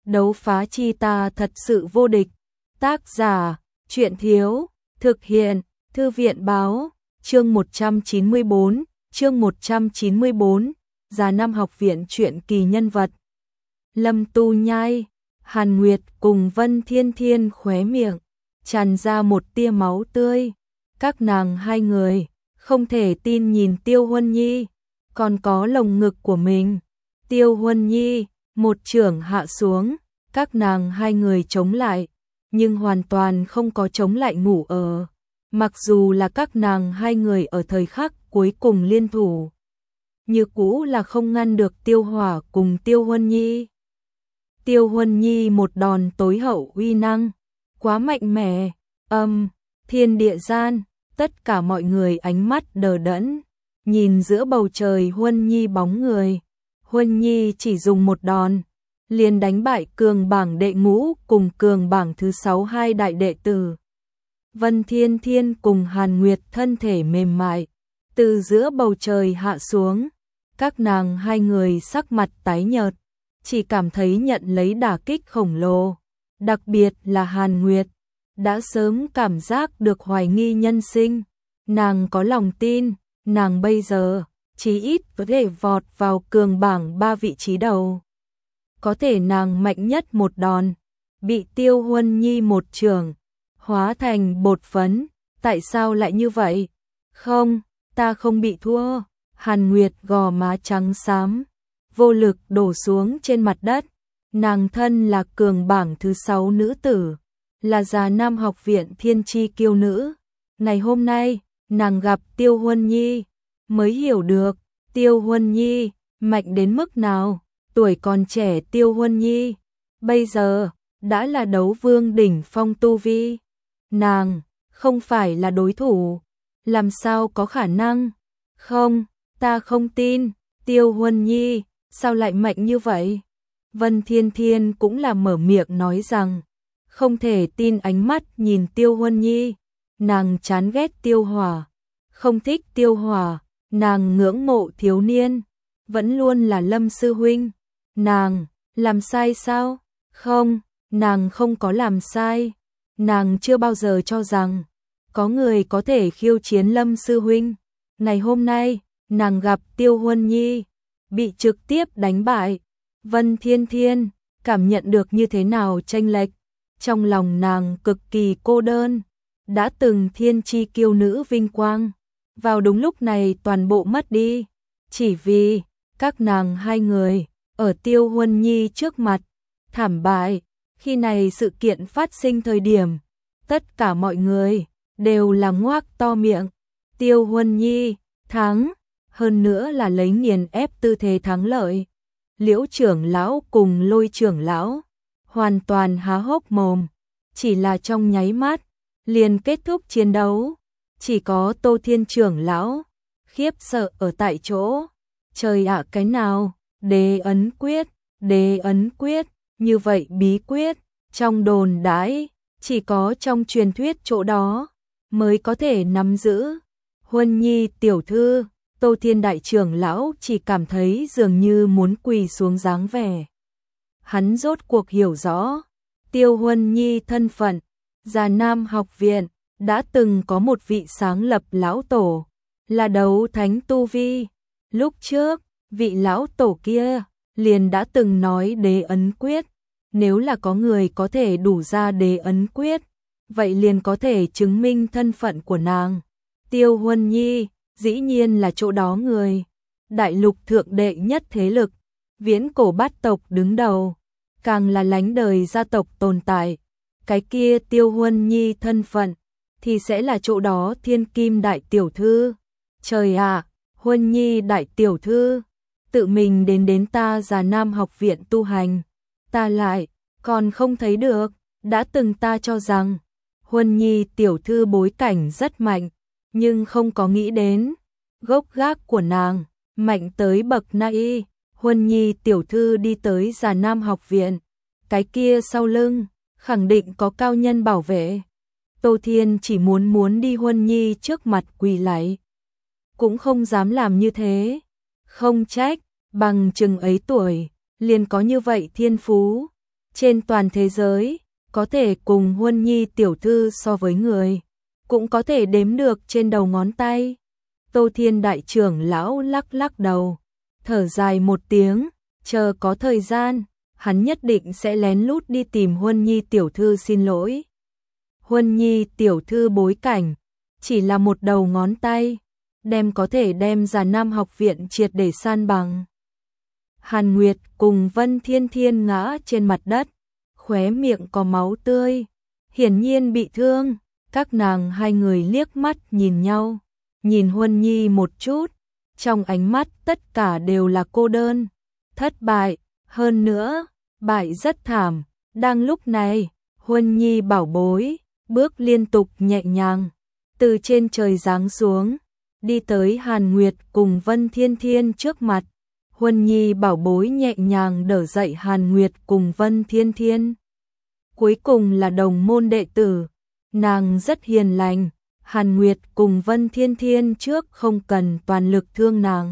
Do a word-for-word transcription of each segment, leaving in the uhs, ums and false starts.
đấu phá chi ta thật sự vô địch. Tác giả, Truyện Thiếu, thực hiện, Thư viện Báo, chương một trăm chín mươi bốn, chương một trăm chín mươi bốn, Già Nam học viện truyện kỳ nhân vật. Lâm Tu Nhai, Hàn Nguyệt cùng Vân Thiên Thiên khóe miệng, tràn ra một tia máu tươi. Các nàng hai người, không thể tin nhìn Tiêu Huân Nhi, còn có lồng ngực của mình. Tiêu Huân Nhi, một chưởng hạ xuống, các nàng hai người chống lại, nhưng hoàn toàn không có chống lại ngủ ở. Mặc dù là các nàng hai người ở thời khắc cuối cùng liên thủ, như cũ là không ngăn được Tiêu Hỏa cùng Tiêu Huân Nhi. Tiêu Huân Nhi một đòn tối hậu uy năng, quá mạnh mẽ, âm, thiên địa gian, tất cả mọi người ánh mắt đờ đẫn, nhìn giữa bầu trời Huân Nhi bóng người. Huân Nhi chỉ dùng một đòn, liền đánh bại cường bảng đệ ngũ cùng cường bảng thứ sáu hai đại đệ tử. Vân Thiên Thiên cùng Hàn Nguyệt thân thể mềm mại, từ giữa bầu trời hạ xuống, các nàng hai người sắc mặt tái nhợt, chỉ cảm thấy nhận lấy đả kích khổng lồ, đặc biệt là Hàn Nguyệt, đã sớm cảm giác được hoài nghi nhân sinh, nàng có lòng tin, nàng bây giờ chí ít có thể vọt vào cường bảng ba vị trí đầu. Có thể nàng mạnh nhất một đòn, bị Tiêu Huân Nhi một chưởng hóa thành bột phấn, tại sao lại như vậy? Không, ta không bị thua. Hàn Nguyệt gò má trắng xám, vô lực đổ xuống trên mặt đất. Nàng thân là cường bảng thứ sáu nữ tử, là Già Nam học viện thiên chi kiêu nữ. Ngày hôm nay, nàng gặp Tiêu Huân Nhi, mới hiểu được Tiêu Huân Nhi mạnh đến mức nào. Tuổi còn trẻ Tiêu Huân Nhi, bây giờ đã là đấu vương đỉnh phong tu vi. Nàng không phải là đối thủ, làm sao có khả năng? Không, ta không tin. Tiêu Huân Nhi sao lại mạnh như vậy? Vân Thiên Thiên cũng là mở miệng nói rằng, không thể tin ánh mắt nhìn Tiêu Huân Nhi. Nàng chán ghét Tiêu Hỏa, không thích Tiêu Hỏa, nàng ngưỡng mộ thiếu niên, vẫn luôn là Lâm sư huynh. Nàng làm sai sao? Không, nàng không có làm sai. Nàng chưa bao giờ cho rằng có người có thể khiêu chiến Lâm sư huynh. Ngày hôm nay, nàng gặp Tiêu Huân Nhi, bị trực tiếp đánh bại. Vân Thiên Thiên cảm nhận được như thế nào chênh lệch, trong lòng nàng cực kỳ cô đơn. Đã từng thiên chi kiêu nữ vinh quang, vào đúng lúc này toàn bộ mất đi, chỉ vì các nàng hai người ở Tiêu Huân Nhi trước mặt thảm bại. Khi này sự kiện phát sinh thời điểm, tất cả mọi người đều là ngoác to miệng. Tiêu Huân Nhi thắng, hơn nữa là lấy nghiền ép tư thế thắng lợi. Liễu trưởng lão cùng Lôi trưởng lão hoàn toàn há hốc mồm, chỉ là trong nháy mắt liền kết thúc chiến đấu. Chỉ có Tô Thiên trưởng lão khiếp sợ ở tại chỗ. Trời ạ, cái nào? Đế ấn quyết, đế ấn quyết, như vậy bí quyết, trong đồn đãi, chỉ có trong truyền thuyết chỗ đó mới có thể nắm giữ. Huân Nhi tiểu thư, Tô Thiên đại trưởng lão chỉ cảm thấy dường như muốn quỳ xuống dáng vẻ. Hắn rốt cuộc hiểu rõ Tiêu Huân Nhi thân phận. Già Nam học viện đã từng có một vị sáng lập lão tổ, là đấu thánh tu vi. Lúc trước, vị lão tổ kia liền đã từng nói đế ấn quyết, nếu là có người có thể đủ ra đế ấn quyết, vậy liền có thể chứng minh thân phận của nàng. Tiêu Huân Nhi dĩ nhiên là chỗ đó người. Đại lục thượng đệ nhất thế lực, viễn cổ bát tộc đứng đầu, càng là lánh đời gia tộc tồn tại. Cái kia Tiêu Huân Nhi thân phận thì sẽ là chỗ đó thiên kim đại tiểu thư. Trời ạ, Huân Nhi đại tiểu thư tự mình đến đến ta Già Nam học viện tu hành, ta lại còn không thấy được. Đã từng ta cho rằng Huân Nhi tiểu thư bối cảnh rất mạnh, nhưng không có nghĩ đến gốc gác của nàng mạnh tới bậc này. Huân Nhi tiểu thư đi tới Già Nam học viện, cái kia sau lưng khẳng định có cao nhân bảo vệ. Tô Thiên chỉ muốn muốn đi Huân Nhi trước mặt quỳ lạy, cũng không dám làm như thế. Không trách, bằng chừng ấy tuổi liền có như vậy thiên phú. Trên toàn thế giới, có thể cùng Huân Nhi tiểu thư so với người, cũng có thể đếm được trên đầu ngón tay. Tô Thiên đại trưởng lão lắc lắc đầu, thở dài một tiếng, chờ có thời gian, hắn nhất định sẽ lén lút đi tìm Huân Nhi tiểu thư xin lỗi. Huân Nhi tiểu thư bối cảnh, chỉ là một đầu ngón tay, đem có thể đem Già Nam học viện triệt để san bằng. Hàn Nguyệt cùng Vân Thiên Thiên ngã trên mặt đất, khóe miệng có máu tươi, hiển nhiên bị thương. Các nàng hai người liếc mắt nhìn nhau, nhìn Huân Nhi một chút, trong ánh mắt tất cả đều là cô đơn, thất bại, hơn nữa, bại rất thảm. Đang lúc này, Huân Nhi bảo bối, bước liên tục nhẹ nhàng, từ trên trời giáng xuống, đi tới Hàn Nguyệt cùng Vân Thiên Thiên trước mặt. Huân Nhi bảo bối nhẹ nhàng đỡ dậy Hàn Nguyệt cùng Vân Thiên Thiên. Cuối cùng là đồng môn đệ tử, nàng rất hiền lành, Hàn Nguyệt cùng Vân Thiên Thiên trước không cần toàn lực thương nàng.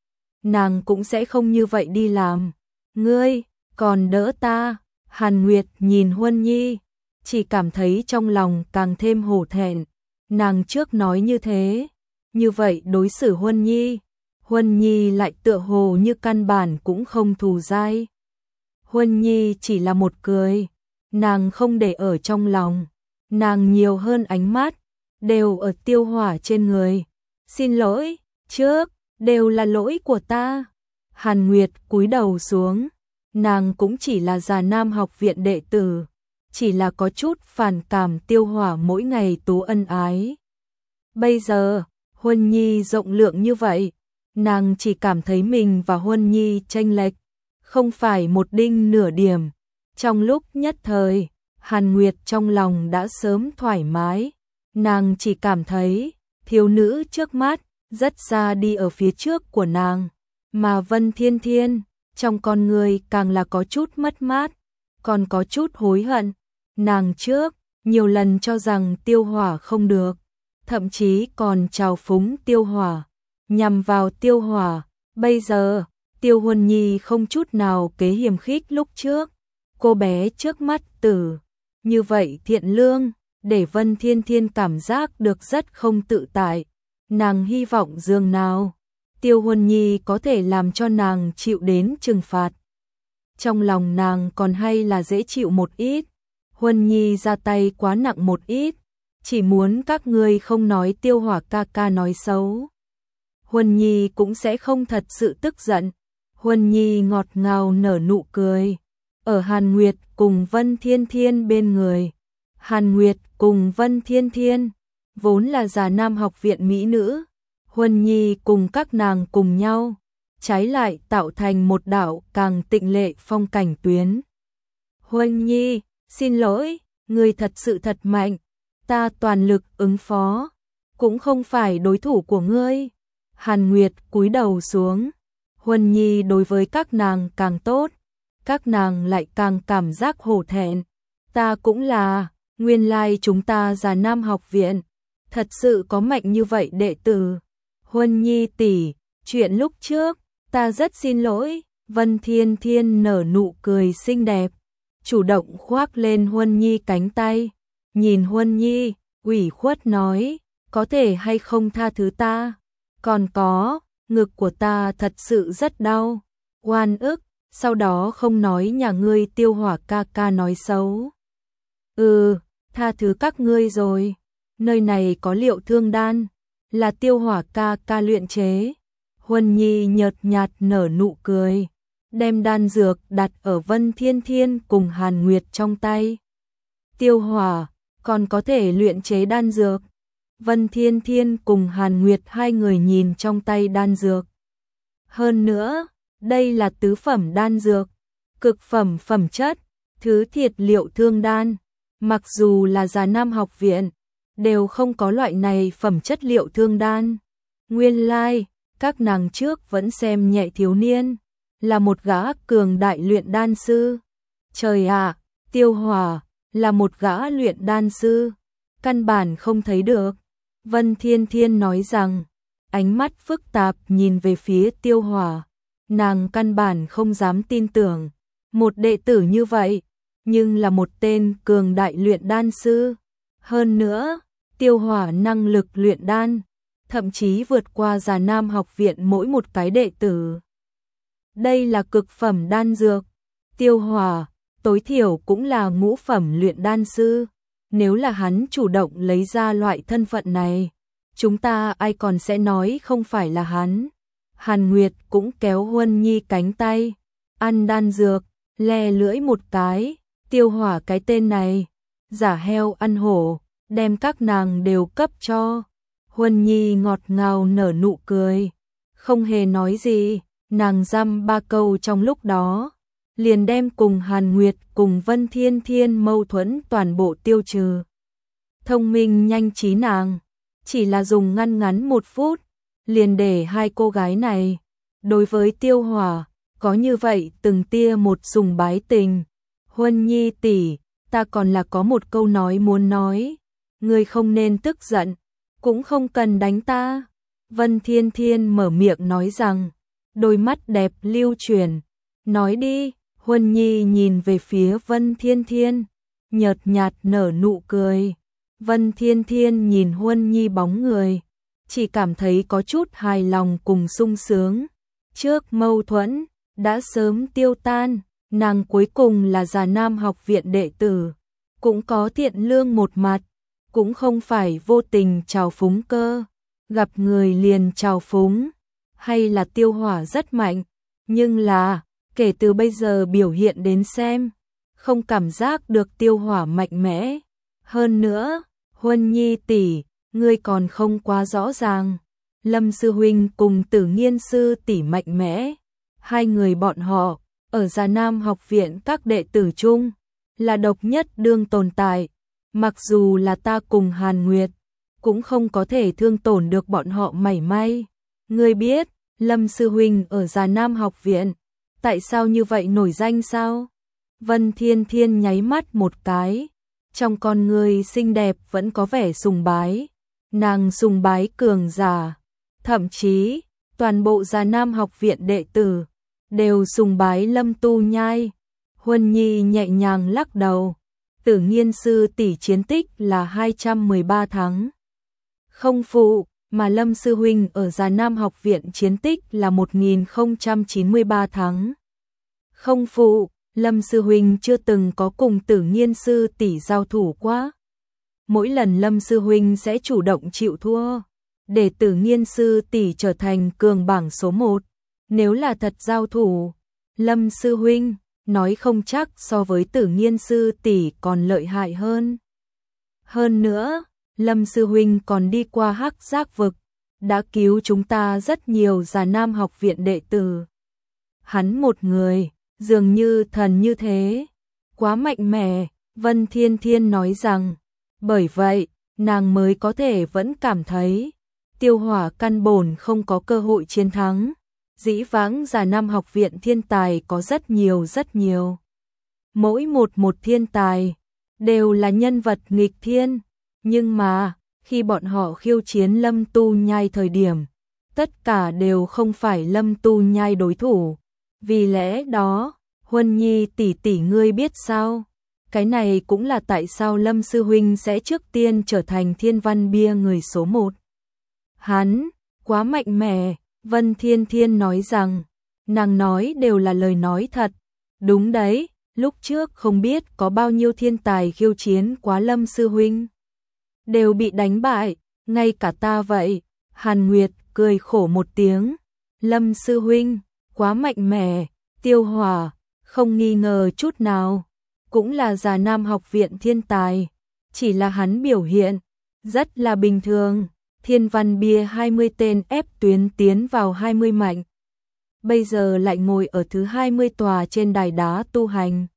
Nàng cũng sẽ không như vậy đi làm. Ngươi, còn đỡ ta. Hàn Nguyệt nhìn Huân Nhi, chỉ cảm thấy trong lòng càng thêm hổ thẹn. Nàng trước nói như thế, như vậy đối xử Huân Nhi, Huân Nhi lại tựa hồ như căn bản cũng không thù dai. Huân Nhi chỉ là một cười, nàng không để ở trong lòng, nàng nhiều hơn ánh mắt, đều ở Tiêu Hỏa trên người. Xin lỗi, trước, đều là lỗi của ta. Hàn Nguyệt cúi đầu xuống, nàng cũng chỉ là Già Nam học viện đệ tử, chỉ là có chút phản cảm Tiêu Hỏa mỗi ngày tú ân ái. Bây giờ, Huân Nhi rộng lượng như vậy, nàng chỉ cảm thấy mình và Huân Nhi chênh lệch, không phải một đinh nửa điểm. Trong lúc nhất thời, Hàn Nguyệt trong lòng đã sớm thoải mái, nàng chỉ cảm thấy thiếu nữ trước mắt rất xa đi ở phía trước của nàng, mà Vân Thiên Thiên trong con người càng là có chút mất mát, còn có chút hối hận. Nàng trước nhiều lần cho rằng Tiêu Hỏa không được, thậm chí còn trào phúng Tiêu Hỏa, nhằm vào Tiêu Hỏa. Bây giờ, Tiêu Huân Nhi không chút nào kế hiềm khích lúc trước, cô bé trước mắt tử như vậy thiện lương, để Vân Thiên Thiên cảm giác được rất không tự tại. Nàng hy vọng dường nào Tiêu Huân Nhi có thể làm cho nàng chịu đến trừng phạt. Trong lòng nàng còn hay là dễ chịu một ít, Huân Nhi ra tay quá nặng một ít, chỉ muốn các ngươi không nói Tiêu Hỏa ca ca nói xấu, Huân Nhi cũng sẽ không thật sự tức giận. Huân Nhi ngọt ngào nở nụ cười, ở Hàn Nguyệt cùng Vân Thiên Thiên bên người. Hàn Nguyệt cùng Vân Thiên Thiên vốn là Già Nam học viện mỹ nữ, Huân Nhi cùng các nàng cùng nhau, trái lại tạo thành một đạo càng tịnh lệ phong cảnh tuyến. Huân Nhi, xin lỗi, ngươi thật sự thật mạnh, ta toàn lực ứng phó, cũng không phải đối thủ của ngươi. Hàn Nguyệt cúi đầu xuống, Huân Nhi đối với các nàng càng tốt, các nàng lại càng cảm giác hổ thẹn. Ta cũng là, nguyên lai chúng ta Già Nam học viện, thật sự có mạnh như vậy đệ tử. Huân Nhi tỷ, chuyện lúc trước, ta rất xin lỗi. Vân Thiên Thiên nở nụ cười xinh đẹp, chủ động khoác lên Huân Nhi cánh tay, nhìn Huân Nhi, ủy khuất nói, có thể hay không tha thứ ta? Còn có, ngực của ta thật sự rất đau, oan ức, sau đó không nói nhà ngươi Tiêu Hỏa ca ca nói xấu. Ừ, tha thứ các ngươi rồi, nơi này có liệu thương đan, là Tiêu Hỏa ca ca luyện chế. Huân Nhi nhợt nhạt nở nụ cười, đem đan dược đặt ở Vân Thiên Thiên cùng Hàn Nguyệt trong tay. Tiêu Hỏa, còn có thể luyện chế đan dược? Vân Thiên Thiên cùng Hàn Nguyệt hai người nhìn trong tay đan dược. Hơn nữa, đây là tứ phẩm đan dược, cực phẩm phẩm chất, thứ thiệt liệu thương đan. Mặc dù là Già Nam học viện, đều không có loại này phẩm chất liệu thương đan. Nguyên lai, like, các nàng trước vẫn xem nhẹ thiếu niên, là một gã cường đại luyện đan sư. Trời ạ, Tiêu Hỏa là một gã luyện đan sư, căn bản không thấy được. Vân Thiên Thiên nói rằng, ánh mắt phức tạp nhìn về phía Tiêu Hỏa, nàng căn bản không dám tin tưởng, một đệ tử như vậy, nhưng là một tên cường đại luyện đan sư. Hơn nữa, Tiêu Hỏa năng lực luyện đan, thậm chí vượt qua Già Nam học viện mỗi một cái đệ tử. Đây là cực phẩm đan dược. Tiêu Hỏa, tối thiểu cũng là ngũ phẩm luyện đan sư. Nếu là hắn chủ động lấy ra loại thân phận này, chúng ta ai còn sẽ nói không phải là hắn. Hàn Nguyệt cũng kéo Huân Nhi cánh tay, ăn đan dược, le lưỡi một cái, Tiêu Hỏa cái tên này, giả heo ăn hổ, đem các nàng đều cấp cho. Huân Nhi ngọt ngào nở nụ cười, không hề nói gì, nàng dăm ba câu trong lúc đó, liền đem cùng Hàn Nguyệt cùng Vân Thiên Thiên mâu thuẫn toàn bộ tiêu trừ. Thông minh nhanh trí nàng, chỉ là dùng ngăn ngắn một phút, liền để hai cô gái này, đối với Tiêu Hỏa, có như vậy từng tia một sùng bái tình. Huân Nhi tỷ, ta còn là có một câu nói muốn nói, ngươi không nên tức giận, cũng không cần đánh ta. Vân Thiên Thiên mở miệng nói rằng, đôi mắt đẹp lưu chuyển, nói đi. Huân Nhi nhìn về phía Vân Thiên Thiên, nhợt nhạt nở nụ cười. Vân Thiên Thiên nhìn Huân Nhi bóng người, chỉ cảm thấy có chút hài lòng cùng sung sướng. Trước mâu thuẫn, đã sớm tiêu tan, nàng cuối cùng là Già Nam học viện đệ tử, cũng có thiện lương một mặt, cũng không phải vô tình trào phúng cơ, gặp người liền trào phúng, hay là Tiêu Hỏa rất mạnh, nhưng là, kể từ bây giờ biểu hiện đến xem, không cảm giác được Tiêu Hỏa mạnh mẽ. Hơn nữa, Huân Nhi tỷ, ngươi còn không quá rõ ràng, Lâm sư huynh cùng Tử Nghiên sư tỷ mạnh mẽ, hai người bọn họ ở Già Nam học viện các đệ tử chung là độc nhất đương tồn tại, mặc dù là ta cùng Hàn Nguyệt cũng không có thể thương tổn được bọn họ mảy may. Ngươi biết, Lâm sư huynh ở Già Nam học viện tại sao như vậy nổi danh sao? Vân Thiên Thiên nháy mắt một cái, trong con người xinh đẹp vẫn có vẻ sùng bái, nàng sùng bái cường giả, thậm chí toàn bộ Già Nam học viện đệ tử đều sùng bái Lâm Tu Nhai. Huân Nhi nhẹ nhàng lắc đầu, Tử Nghiên sư tỷ chiến tích là hai trăm mười ba tháng. Không phụ, mà Lâm sư huynh ở Già Nam học viện chiến tích là một nghìn không trăm chín mươi ba tháng. Không phụ, Lâm sư huynh chưa từng có cùng Tử Nghiên sư tỷ giao thủ quá. Mỗi lần Lâm sư huynh sẽ chủ động chịu thua, để Tử Nghiên sư tỷ trở thành cường bảng số một. Nếu là thật giao thủ, Lâm sư huynh nói không chắc so với Tử Nghiên sư tỷ còn lợi hại hơn. Hơn nữa, Lâm sư huynh còn đi qua Hắc Giác vực, đã cứu chúng ta rất nhiều Già Nam học viện đệ tử. Hắn một người, dường như thần như thế, quá mạnh mẽ. Vân Thiên Thiên nói rằng, bởi vậy, nàng mới có thể vẫn cảm thấy Tiêu Hỏa căn bổn không có cơ hội chiến thắng. Dĩ vãng Già Nam học viện thiên tài có rất nhiều rất nhiều. Mỗi một một thiên tài đều là nhân vật nghịch thiên, nhưng mà khi bọn họ khiêu chiến Lâm Tu Nhai thời điểm, tất cả đều không phải Lâm Tu Nhai đối thủ. Vì lẽ đó, Huân Nhi tỷ tỷ ngươi biết sao? Cái này cũng là tại sao Lâm sư huynh sẽ trước tiên trở thành Thiên Văn Bia người số một. Hắn quá mạnh mẽ. Vân Thiên Thiên nói rằng, nàng nói đều là lời nói thật. Đúng đấy, lúc trước không biết có bao nhiêu thiên tài khiêu chiến quá Lâm sư huynh, đều bị đánh bại, ngay cả ta vậy. Hàn Nguyệt cười khổ một tiếng, Lâm sư huynh quá mạnh mẽ. Tiêu Hỏa không nghi ngờ chút nào, cũng là Già Nam học viện thiên tài, chỉ là hắn biểu hiện rất là bình thường. Thiên Văn Bia hai mươi tên ép tuyến tiến vào hai mươi mạnh, bây giờ lại ngồi ở thứ hai mươi tòa trên đài đá tu hành.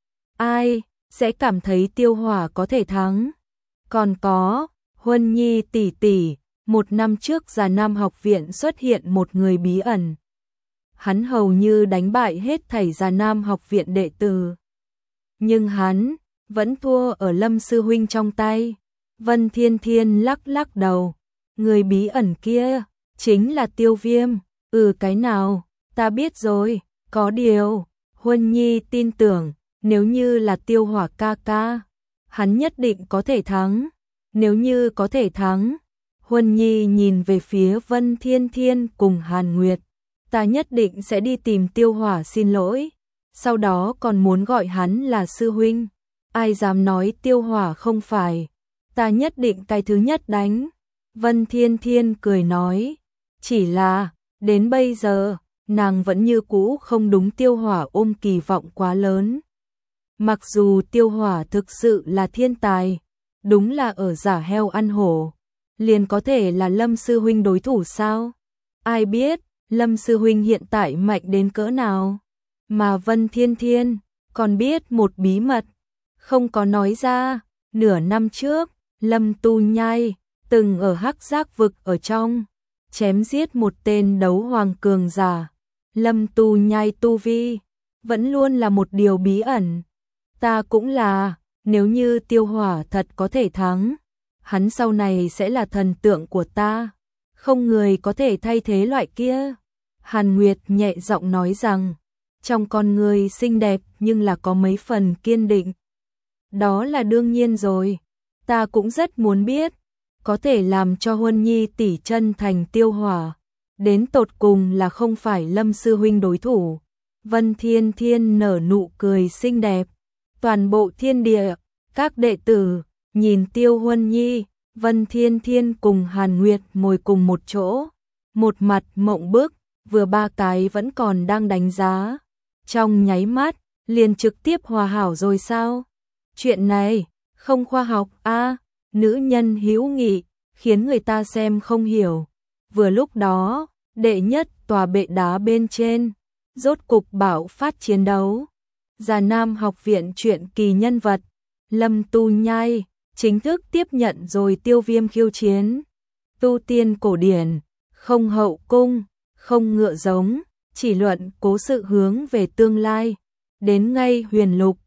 Ai sẽ cảm thấy Tiêu Hỏa có thể thắng? Còn có, Huân Nhi tỷ tỷ, một năm trước Già Nam học viện xuất hiện một người bí ẩn. Hắn hầu như đánh bại hết thảy Già Nam học viện đệ tử, nhưng hắn vẫn thua ở Lâm sư huynh trong tay. Vân Thiên Thiên lắc lắc đầu, người bí ẩn kia chính là Tiêu Viêm. Ừ, cái nào? Ta biết rồi, có điều Huân Nhi tin tưởng nếu như là Tiêu Hỏa ca ca, hắn nhất định có thể thắng. Nếu như có thể thắng, Huân Nhi nhìn về phía Vân Thiên Thiên cùng Hàn Nguyệt, ta nhất định sẽ đi tìm Tiêu Hỏa xin lỗi, sau đó còn muốn gọi hắn là sư huynh. Ai dám nói Tiêu Hỏa không phải, ta nhất định cái thứ nhất đánh. Vân Thiên Thiên cười nói, chỉ là, đến bây giờ, nàng vẫn như cũ không đúng Tiêu Hỏa ôm kỳ vọng quá lớn. Mặc dù Tiêu Hỏa thực sự là thiên tài, đúng là ở giả heo ăn hổ, liền có thể là Lâm sư huynh đối thủ sao? Ai biết, Lâm sư huynh hiện tại mạnh đến cỡ nào? Mà Vân Thiên Thiên còn biết một bí mật, không có nói ra, nửa năm trước, Lâm Tu Nhai từng ở Hắc Giác vực ở trong chém giết một tên đấu hoàng cường giả. Lâm Tu Nhai tu vi vẫn luôn là một điều bí ẩn. Ta cũng là, nếu như Tiêu Hỏa thật có thể thắng, hắn sau này sẽ là thần tượng của ta, không người có thể thay thế loại kia. Hàn Nguyệt nhẹ giọng nói rằng, trong con người xinh đẹp nhưng là có mấy phần kiên định. Đó là đương nhiên rồi, ta cũng rất muốn biết, có thể làm cho Huân Nhi tỷ chân thành Tiêu Hỏa, đến tột cùng là không phải Lâm sư huynh đối thủ. Vân Thiên Thiên nở nụ cười xinh đẹp, toàn bộ thiên địa, các đệ tử, nhìn Tiêu Huân Nhi, Vân Thiên Thiên cùng Hàn Nguyệt ngồi cùng một chỗ, một mặt mộng bức, vừa ba cái vẫn còn đang đánh giá. Trong nháy mắt, liền trực tiếp hòa hảo rồi sao? Chuyện này, không khoa học a, nữ nhân hữu nghị, khiến người ta xem không hiểu. Vừa lúc đó, đệ nhất tòa bệ đá bên trên, rốt cục bạo phát chiến đấu. Già Nam học viện truyện kỳ nhân vật, Lâm Tu Nhai, chính thức tiếp nhận rồi Tiêu Viêm khiêu chiến. Tu tiên cổ điển, không hậu cung, không ngựa giống, chỉ luận cố sự hướng về tương lai. Đến ngay huyền lục,